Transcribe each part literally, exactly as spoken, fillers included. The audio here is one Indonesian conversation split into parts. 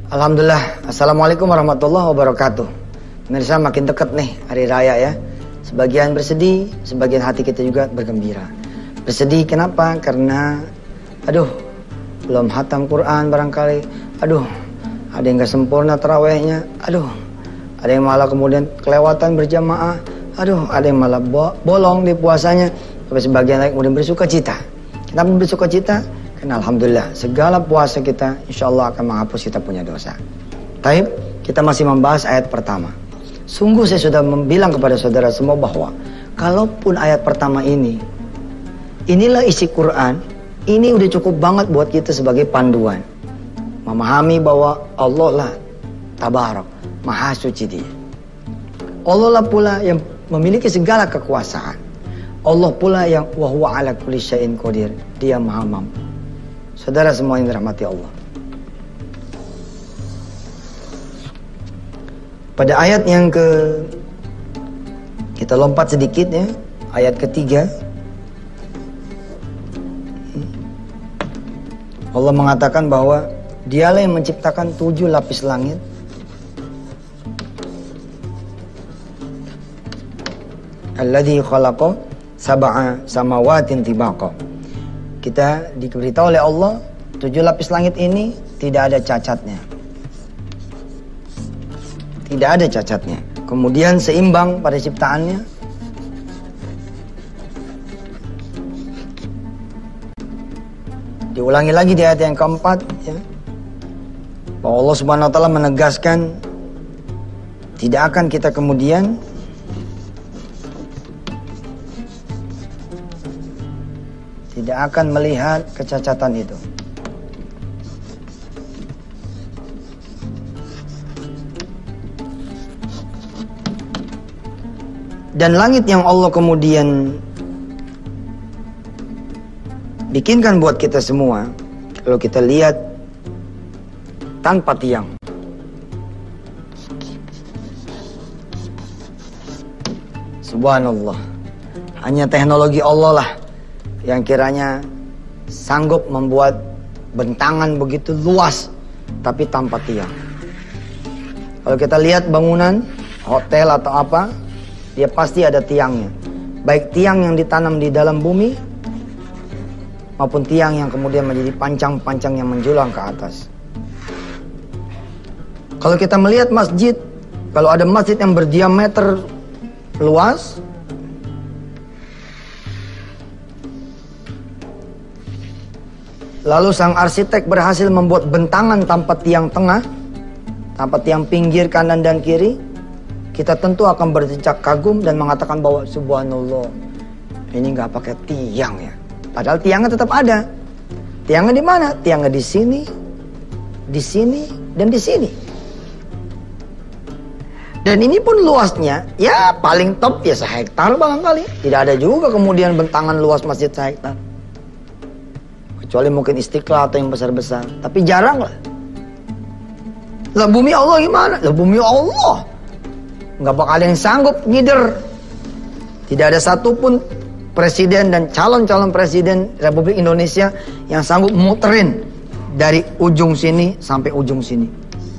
Alhamdulillah. Assalamualaikum warahmatullahi wabarakatuh. Pemirsa, makin dekat nih hari raya ya. Sebagian bersedih, sebagian hati kita juga bergembira. Bersedih kenapa? Karena aduh, belum hatam Quran barangkali. Aduh, ada yang gak sempurna tarawehnya. Aduh, ada yang malah kemudian kelewatan berjamaah. Aduh, ada yang malah bo bolong di puasanya. Tapi sebagian lain kemudian bersuka cita. Kenapa bersuka cita? Karena alhamdulillah segala puasa kita insya Allah akan menghapus kita punya dosa. Taib, kita masih membahas ayat pertama. Sungguh saya sudah membilang kepada saudara semua bahwa kalaupun ayat pertama ini, inilah isi Quran, ini udah cukup banget buat kita sebagai panduan. Memahami bahwa Allah lah tabarak, maha suci dia. Allah lah pula yang memiliki segala kekuasaan. Allah pula yang wa huwa ala kulli syai'in qadir, dia maha mampu. Saudara semua yang dirahmati Allah. Pada ayat yang ke, kita lompat sedikit ya, ayat ketiga. Allah mengatakan bahwa dialah yang menciptakan tujuh lapis langit. Alladzi khalaqa sab'a samawatin tibaqa. Kita diberitahu oleh Allah, tujuh lapis langit ini tidak ada cacatnya. Tidak ada cacatnya. Kemudian seimbang pada ciptaannya. Diulangi lagi di ayat yang keempat, ya, bahwa Allah Subhanahu Wa Taala menegaskan tidak akan kita kemudian tidak akan melihat kecacatan itu. Dan langit yang Allah kemudian bikinkan buat kita semua, kalau kita lihat tanpa tiang. Subhanallah. Hanya teknologi Allah lah yang kiranya sanggup membuat bentangan begitu luas tapi tanpa tiang. Kalau kita lihat bangunan hotel atau apa, dia pasti ada tiangnya. Baik tiang yang ditanam di dalam bumi maupun tiang yang kemudian menjadi pancang-pancang yang menjulang ke atas. Kalau kita melihat masjid, kalau ada masjid yang berdiameter luas, lalu sang arsitek berhasil membuat bentangan tanpa tiang tengah, tanpa tiang pinggir kanan dan kiri, kita tentu akan berdecak kagum dan mengatakan bahwa subhanallah, ini nggak pakai tiang ya. Padahal tiangnya tetap ada. Tiangnya di mana? Tiangnya di sini, di sini, dan di sini. Dan ini pun luasnya, ya paling top ya sehektar barangkali. Tidak ada juga kemudian bentangan luas masjid sehektar. Kecuali mungkin Istiqlal atau yang besar-besar. Tapi jarang lah. Lah bumi Allah gimana? Lah bumi Allah. Nggak bakal ada yang sanggup ngider. Tidak ada satupun presiden dan calon-calon presiden Republik Indonesia yang sanggup muterin dari ujung sini sampai ujung sini.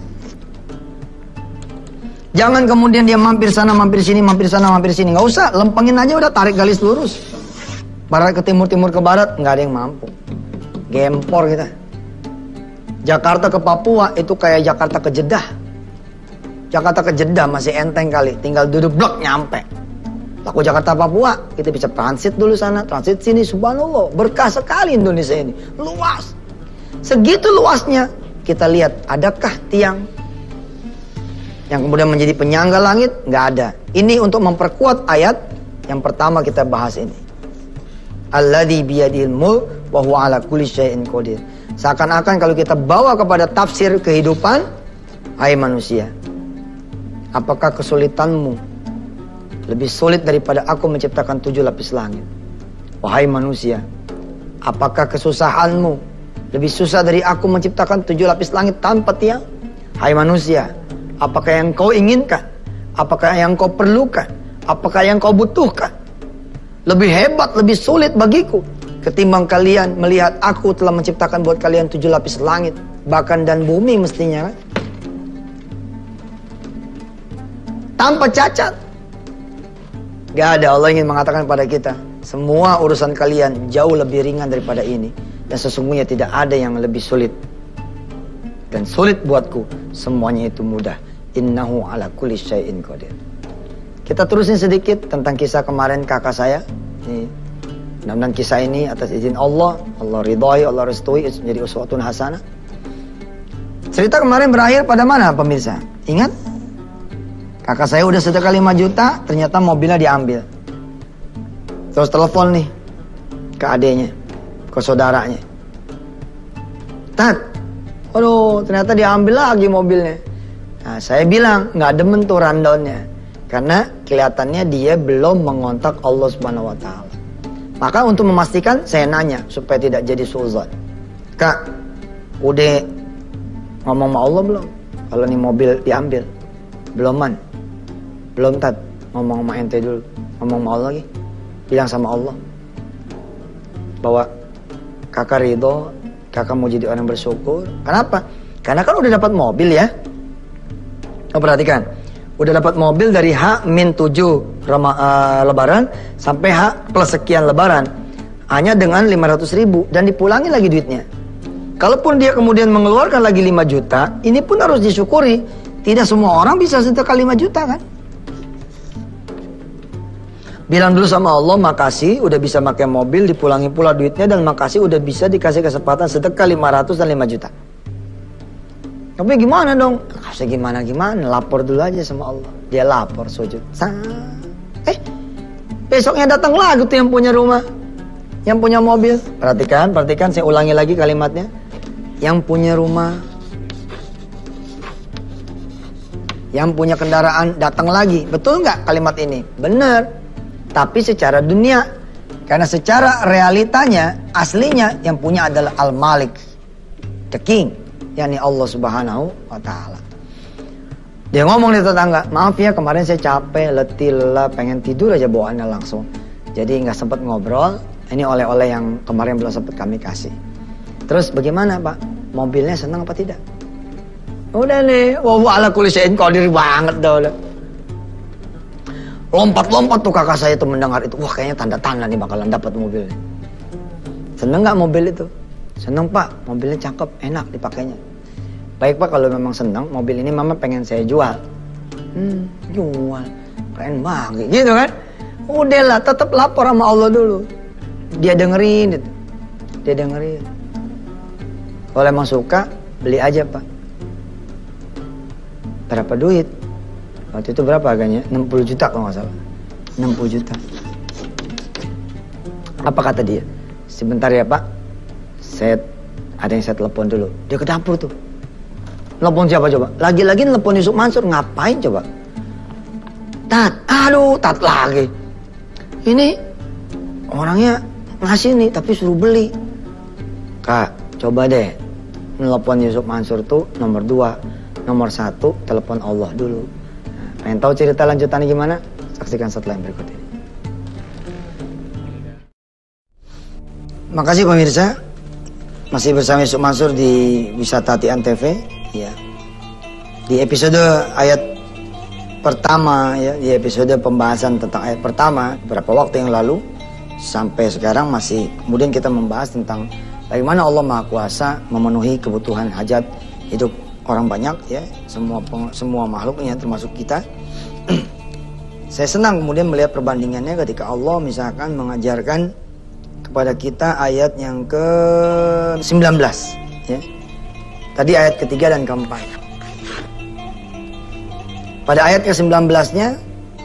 Jangan kemudian dia mampir sana, mampir sini, mampir sana, mampir sini. Nggak usah, lempengin aja udah, tarik garis lurus. Barat ke timur, timur ke barat, nggak ada yang mampu. Gempor kita. Jakarta ke Papua itu kayak Jakarta ke Jeddah. Jakarta ke Jeddah masih enteng kali, tinggal duduk blok nyampe. Laku Jakarta Papua, kita bisa transit dulu sana, transit sini, subhanallah. Berkah sekali Indonesia ini, luas. Segitu luasnya, kita lihat adakah tiang yang kemudian menjadi penyangga langit? Nggak ada. Ini untuk memperkuat ayat yang pertama kita bahas ini. Alladzi biyadihil mulk wa huwa ala kulli syai'in qadir. Seakan-akan kalau kita bawa kepada tafsir kehidupan, hai manusia, apakah kesulitanmu lebih sulit daripada aku menciptakan tujuh lapis langit? Wahai manusia, apakah kesusahanmu lebih susah dari aku menciptakan tujuh lapis langit tanpa tiang? Hai manusia, apakah yang kau inginkan? Apakah yang kau perlukan? Apakah yang kau butuhkan? Lebih hebat, lebih sulit bagiku ketimbang kalian melihat aku telah menciptakan buat kalian tujuh lapis langit, bahkan dan bumi mestinya kan? tanpa cacat. Gak ada. Allah ingin mengatakan pada kita, semua urusan kalian jauh lebih ringan daripada ini. Dan sesungguhnya tidak ada yang lebih sulit. Dan sulit buatku, semuanya itu mudah. Innahu ala kulli syai'in qadir. Kita terusin sedikit tentang kisah kemarin kakak saya. Ini, mudah-mudahan kisah ini atas izin Allah, Allah ridhoi, Allah restui, menjadi uswatun hasanah. Cerita kemarin berakhir pada mana pemirsa? Ingat? Kakak saya udah sedekah lima juta, ternyata mobilnya diambil. Terus telepon nih ke adenya, ke saudaranya. Tat, aduh ternyata diambil lagi mobilnya. Nah, saya bilang nggak demen tuh rundownnya, karena kelihatannya dia belum mengontak Allah Subhanahu Wa Taala. Maka untuk memastikan saya nanya supaya tidak jadi suuzon. Kak, udah ngomong sama Allah belum? Kalau nih mobil diambil, belum man, belum tat. Ngomong sama ente dulu, ngomong sama Allah lagi. Bilang sama Allah bahwa kakak ridho, kakak mau jadi orang bersyukur. Kenapa? Karena kan udah dapat mobil ya. Oh, perhatikan, udah dapat mobil dari H min tujuh Rama, uh, lebaran sampai H plus sekian lebaran, hanya dengan lima ratus ribu dan dipulangi lagi duitnya. Kalaupun dia kemudian mengeluarkan lagi lima juta, ini pun harus disyukuri. Tidak semua orang bisa sedekah lima juta kan? Bilang dulu sama Allah, makasih udah bisa pakai mobil, dipulangi pula duitnya, dan makasih udah bisa dikasih kesempatan sedekah lima ratus dan lima juta. Tapi gimana dong? Kasih gimana-gimana, lapor dulu aja sama Allah. Dia lapor, sujud. Eh, besoknya datang lagi tuh yang punya rumah, yang punya mobil. Perhatikan, perhatikan, saya ulangi lagi kalimatnya. Yang punya rumah, yang punya kendaraan datang lagi. Betul nggak kalimat ini? Benar. Tapi secara dunia, karena secara realitanya, aslinya yang punya adalah Al-Malik, the King, yakni Allah Subhanahu wa Ta'ala. Dia ngomong di tetangga, maaf ya kemarin saya capek, letih, lelah, pengen tidur aja bawaannya langsung. Jadi nggak sempat ngobrol. Ini oleh-oleh yang kemarin belum sempat kami kasih. Terus bagaimana Pak? Mobilnya senang apa tidak? Udah nih, wa ala kulli syai'in qadir banget dah. Lompat-lompat tuh kakak saya tuh mendengar itu. Wah kayaknya tanda-tanda nih bakalan dapat mobilnya. Seneng gak mobil itu? Seneng Pak, mobilnya cakep, enak dipakainya. Baik Pak, kalau memang seneng, mobil ini mama pengen saya jual. Hmm, jual. Keren banget, gitu kan? Udahlah, tetap lapor sama Allah dulu. Dia dengerin, dia dengerin. Kalau emang suka, beli aja Pak. Berapa duit? Waktu itu berapa harganya? enam puluh juta kalau nggak salah. enam puluh juta. Apa kata dia? Sebentar ya Pak. Saya ada yang saya telepon dulu. Dia ke dapur tuh. Telepon siapa coba? Lagi-lagi telepon Yusuf Mansur. Ngapain coba? Tat, aduh, tat lagi. Ini orangnya ngasih nih tapi suruh beli. Kak, coba deh. Telepon Yusuf Mansur tuh nomor dua. Nomor satu, telepon Allah dulu. Pengen tahu cerita lanjutannya gimana? Saksikan setelah yang berikut ini. Makasih pemirsa, masih bersama Yusuf Mansur di Wisata Tian T V. Ya, di episode ayat pertama, ya, di episode pembahasan tentang ayat pertama beberapa waktu yang lalu sampai sekarang masih kemudian kita membahas tentang bagaimana Allah Maha Kuasa memenuhi kebutuhan hajat hidup orang banyak, ya, semua semua makhluknya termasuk kita. Saya senang kemudian melihat perbandingannya ketika Allah misalkan mengajarkan kepada kita ayat yang ke sembilan belas, ya. Tadi ayat ketiga dan keempat. Pada ayat ke sembilan belas-nya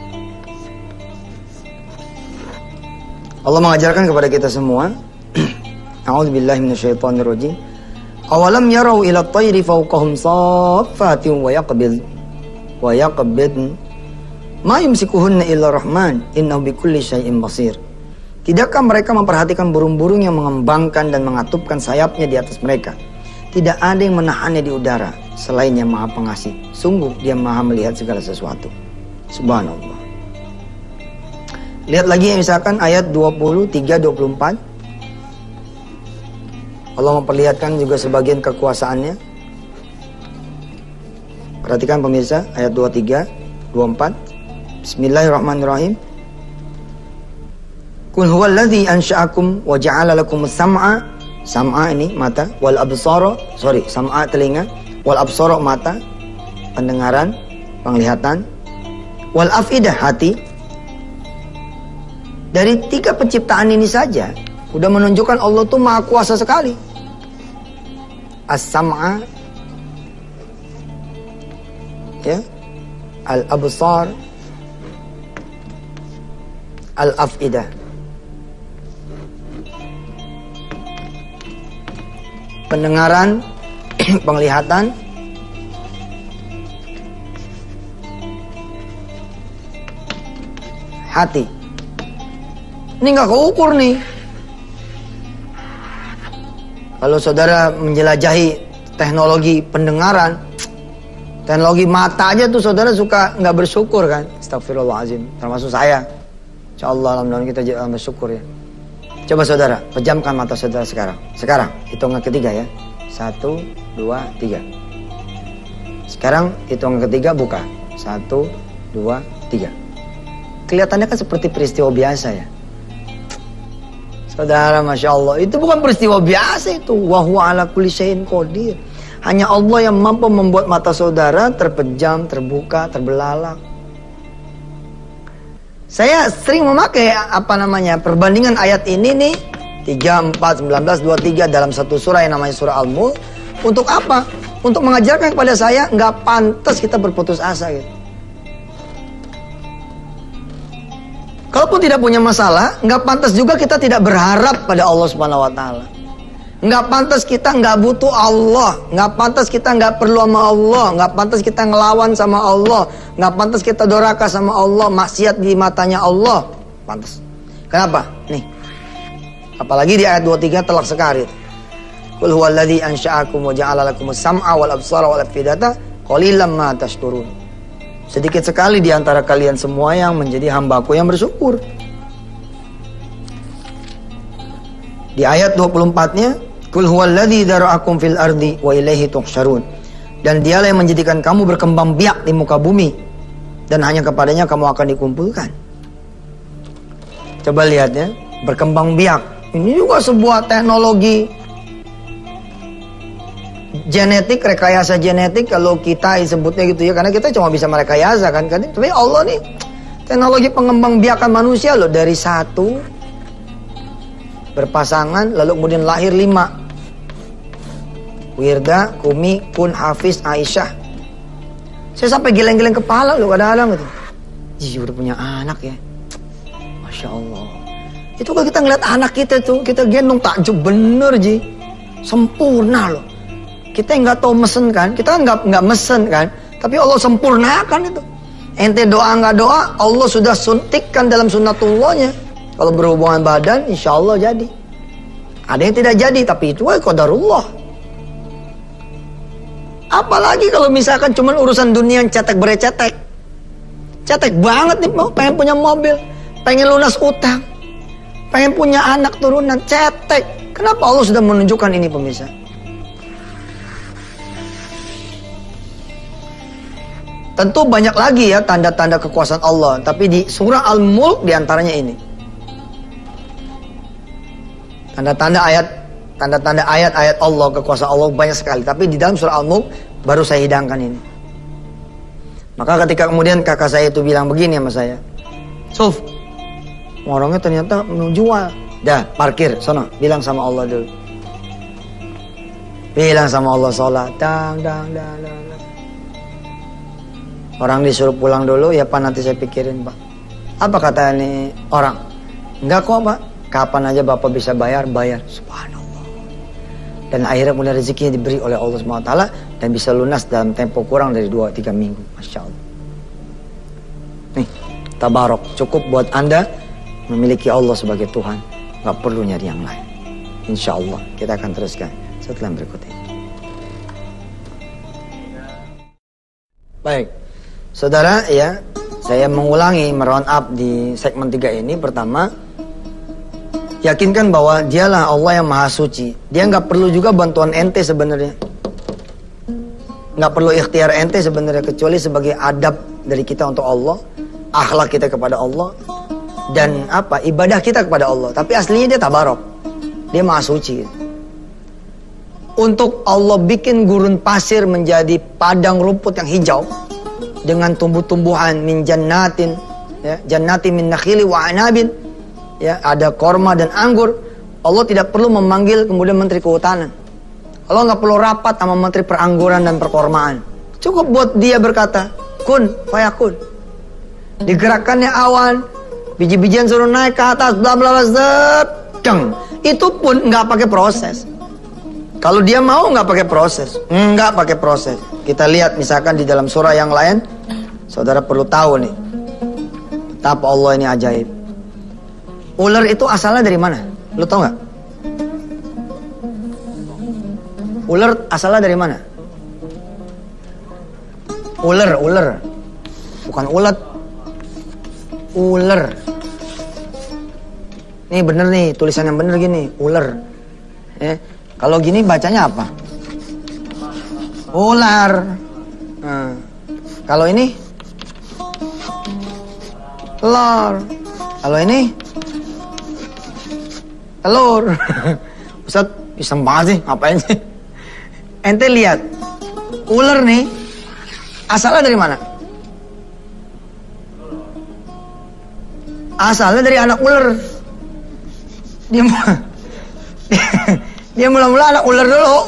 Allah mengajarkan kepada kita semua, A'udzubillahi minasyaitonirrajim. Awalam yarau ila at-tayri fawqahum saffatin wa yaqbid wa yaqbid ma yumsikuhunna illa rahman innahu bikulli syai'in basir. Tidakkah mereka memperhatikan burung-burung yang mengembangkan dan mengatupkan sayapnya di atas mereka? Tidak ada yang menahannya di udara selain yang Maha Pengasih. Sungguh Dia Maha melihat segala sesuatu. Subhanallah. Lihat lagi misalkan ayat dua puluh tiga dua puluh empat. Allah memperlihatkan juga sebagian kekuasaannya. Perhatikan pemirsa, ayat dua puluh tiga, dua puluh empat. Bismillahirrahmanirrahim. Qul huwallazi ansha'akum wa ja'ala lakumus sam'a, sam'a ini mata, wal absara, sorry, sam'a telinga, wal absara mata, pendengaran, penglihatan, wal afidah hati. Dari tiga penciptaan ini saja udah menunjukkan Allah tuh maha kuasa sekali. As-sam'a, ya, al-absar, al-afidah. Pendengaran, penglihatan, hati. Ini nggak keukur nih. Kalau saudara menjelajahi teknologi pendengaran, teknologi mata aja tuh saudara suka nggak bersyukur kan? Astagfirullahaladzim. Termasuk saya. Insyaallah alhamdulillah kita jangan bersyukur ya. Coba saudara, pejamkan mata saudara sekarang. Sekarang, hitungan ketiga ya. Satu, dua, tiga. Sekarang, hitungan ketiga buka. Satu, dua, tiga. Kelihatannya kan seperti peristiwa biasa ya. Saudara, Masya Allah. Itu bukan peristiwa biasa itu. Wa huwa ala kulli syai'in qadir. Hanya Allah yang mampu membuat mata saudara terpejam, terbuka, terbelalak. Saya sering memakai apa namanya perbandingan ayat ini nih tiga, empat, sembilan belas, dua puluh tiga dalam satu surah yang namanya surah Al-Mulk. Untuk apa? Untuk mengajarkan kepada saya nggak pantas kita berputus asa gitu. Kalaupun tidak punya masalah, nggak pantas juga kita tidak berharap pada Allah Subhanahu Wa Taala. Nggak pantas kita nggak butuh Allah, nggak pantas kita nggak perlu sama Allah, nggak pantas kita ngelawan sama Allah, nggak pantas kita doraka sama Allah, maksiat di matanya Allah, pantas. Kenapa? Nih, apalagi di ayat dua puluh tiga telak sekali. Qul huwallazi ansha'akum wa ja'ala lakumus sam'a wal absara wal afidata qalilan ma tashkurun. Sedikit sekali di antara kalian semua yang menjadi hambaku yang bersyukur. Di ayat dua puluh empat-nya, Qul huwallazi dzara'akum fil ardi wa ilaihi tuhsyarun. Dan dialah yang menjadikan kamu berkembang biak di muka bumi dan hanya kepadanya kamu akan dikumpulkan. Coba lihat ya, berkembang biak. Ini juga sebuah teknologi genetik, rekayasa genetik kalau kita sebutnya gitu ya, karena kita cuma bisa merekayasa kan. Tapi Allah nih teknologi pengembang biakan manusia loh, dari satu berpasangan lalu kemudian lahir lima. Wirda, Kumi, Kun, Hafiz, Aisyah. Saya sampai geleng-geleng kepala loh kadang-kadang gitu. Ji udah punya anak ya, Masya Allah. Itu kalau kita ngeliat anak kita tuh, kita gendong takjub bener Ji, sempurna loh. Kita nggak tahu mesen kan, kita nggak nggak mesen kan, tapi Allah sempurnakan itu. Ente doa nggak doa, Allah sudah suntikkan dalam sunnatullahnya. Kalau berhubungan badan, insya Allah jadi. Ada yang tidak jadi, tapi itu ya qadarullah. Apalagi kalau misalkan cuma urusan dunia yang cetek berecetek. Cetek banget nih, mau pengen punya mobil, pengen lunas utang, pengen punya anak turunan, cetek. Kenapa Allah sudah menunjukkan ini pemirsa? Tentu banyak lagi ya tanda-tanda kekuasaan Allah, tapi di surah Al-Mulk diantaranya ini. Tanda-tanda ayat, tanda-tanda ayat-ayat Allah, kekuasaan Allah banyak sekali. Tapi di dalam surah Al-Mulk baru saya hidangkan ini. Maka ketika kemudian kakak saya itu bilang begini sama saya, Suf, orangnya ternyata menjual. Dah, parkir, sono, bilang sama Allah dulu. Bilang sama Allah sholat, dang, dang, dang, dang. Orang disuruh pulang dulu, ya Pak nanti saya pikirin Pak. Apa kata ini orang? Enggak kok Pak, kapan aja Bapak bisa bayar, bayar. Subhanallah. Dan akhirnya mulai rezekinya diberi oleh Allah subhanahu wa taala dan bisa lunas dalam tempo kurang dari dua tiga minggu. Masya Allah. Nih, tabarok, cukup buat Anda memiliki Allah sebagai Tuhan. Gak perlu nyari yang lain. Insya Allah kita akan teruskan setelah berikut ini. Baik. Saudara ya, saya mengulangi meround up di segmen tiga ini. Pertama, yakinkan bahwa dialah Allah yang maha suci. Dia nggak perlu juga bantuan ente sebenarnya. Nggak perlu ikhtiar ente sebenarnya, kecuali sebagai adab dari kita untuk Allah. akhlak kita kepada Allah, dan apa ibadah kita kepada Allah. Tapi aslinya dia tabarok, dia maha suci. Untuk Allah bikin gurun pasir menjadi padang rumput yang hijau dengan tumbuh-tumbuhan min jannatin, ya, jannati min nakhili wa anabin, ya, ada korma dan anggur. Allah tidak perlu memanggil kemudian menteri kehutanan. Allah nggak perlu rapat sama menteri perangguran dan perkormaan. Cukup buat dia berkata kun fayakun. Digerakkannya awan, biji-bijian suruh naik ke atas, bla bla bla, sedang. Itu pun nggak pakai proses. Kalau dia mau nggak pakai proses, nggak pakai proses. Kita lihat misalkan di dalam surah yang lain, saudara perlu tahu nih, betapa Allah ini ajaib. Ular itu asalnya dari mana? Lu tahu nggak? Ular asalnya dari mana? Ular, ular, bukan ulat. Ular. Nih bener nih, tulisan yang bener gini, ular. Eh, kalau gini bacanya apa? Ular. Nah, kalau ini telur. Kalau ini telur. Ustaz, iseng banget sih, ngapain sih? Ente lihat, ular nih asalnya dari mana? Asalnya dari anak ular. Dia dia mula-mula anak ular dulu.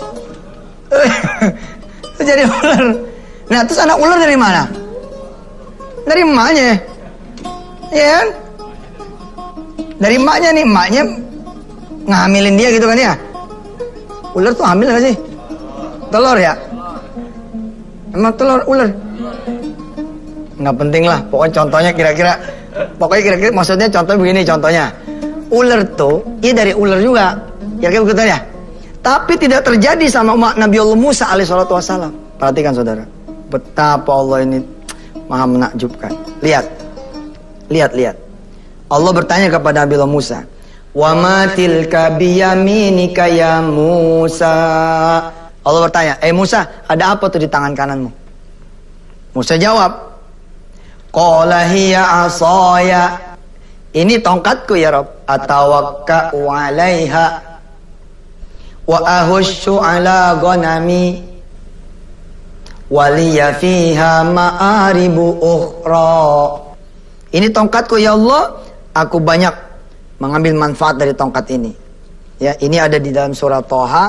Terus jadi ular. Nah, terus anak ular dari mana? Dari emaknya. Iya kan? Dari emaknya nih, emaknya ngamilin dia gitu kan ya. Ular tuh hamil gak sih? Telur ya? Emang telur ular? Nggak penting lah, pokoknya contohnya kira-kira. Pokoknya kira-kira maksudnya contoh begini contohnya. Ular tuh, iya dari ular juga. Kira-kira begitu ya. Tapi tidak terjadi sama umat Nabi Allah Musa alaihissalatu wassalam. Perhatikan saudara, betapa Allah ini maha menakjubkan. Lihat, lihat, lihat. Allah bertanya kepada Nabi Allah Musa, wa ma tilka biyaminika ya Musa. Allah bertanya, eh Musa, ada apa tuh di tangan kananmu? Musa jawab, qala hiya asaya. Ini tongkatku ya Rabb, atawakka'u 'alaiha wa ahussu 'ala ghanami waliya fiha ma'aribu ukhra. Ini tongkatku ya Allah, aku banyak mengambil manfaat dari tongkat ini. Ya, ini ada di dalam surah Thaha.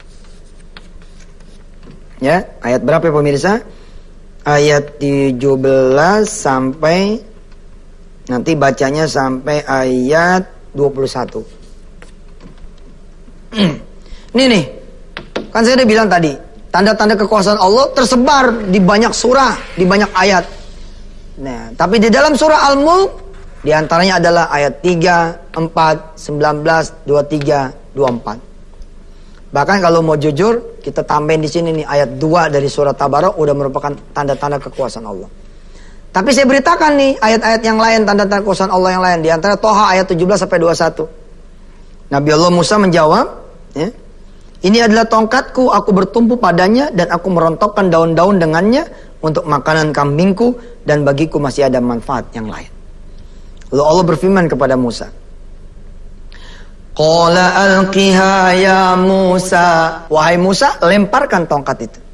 Ya, ayat berapa ya pemirsa? Ayat tujuh belas sampai nanti bacanya sampai ayat dua puluh satu. Ini nih, kan saya udah bilang tadi, tanda-tanda kekuasaan Allah tersebar di banyak surah, di banyak ayat. Nah, tapi di dalam surah Al-Mulk, di antaranya adalah ayat tiga, empat, sembilan belas, dua puluh tiga, dua puluh empat. Bahkan kalau mau jujur, kita tambahin di sini nih ayat dua dari surah Tabarak udah merupakan tanda-tanda kekuasaan Allah. Tapi saya beritakan nih ayat-ayat yang lain, tanda-tanda kekuasaan Allah yang lain. Di antara Thaha ayat tujuh belas sampai dua puluh satu. Nabi Allah Musa menjawab, ya, ini adalah tongkatku, aku bertumpu padanya dan aku merontokkan daun-daun dengannya untuk makanan kambingku dan bagiku masih ada manfaat yang lain. Lalu Allah berfirman kepada Musa, qala alqiha ya Musa. Wahai Musa, lemparkan tongkat itu.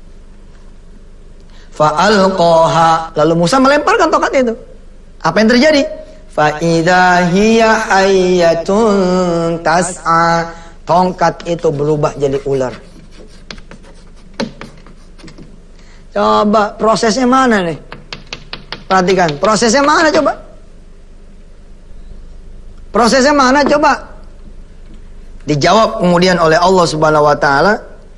Fa'alqaha. Lalu Musa melemparkan tongkat itu. Apa yang terjadi? Fa idza hiya hayyatun tas'a. Tongkat itu berubah jadi ular. Coba prosesnya mana nih? Perhatikan, prosesnya mana coba? Prosesnya mana coba? Dijawab kemudian oleh Allah Subhanahu wa taala,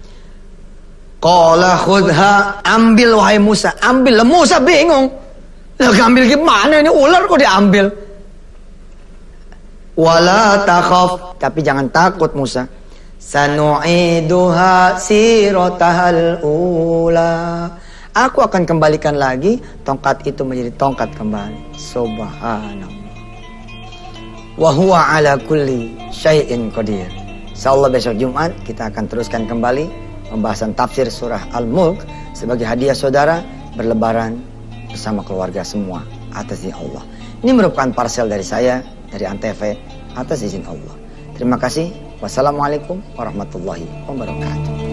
qala khudha, ambil wahai Musa, ambil. Lah Musa bingung. Lah ambil gimana ini ular kok diambil? Wala takhaf, tapi jangan takut Musa. Sanu'iduha siratahal ula. Aku akan kembalikan lagi tongkat itu menjadi tongkat kembali. Subhanallah. Wa huwa ala kulli syai'in qadir. Insyaallah besok Jumat kita akan teruskan kembali pembahasan tafsir surah Al-Mulk sebagai hadiah saudara berlebaran bersama keluarga semua. atas izin Allah. Ini merupakan parcel dari saya, dari Antv, atas izin Allah. Terima kasih. Wassalamualaikum warahmatullahi wabarakatuh.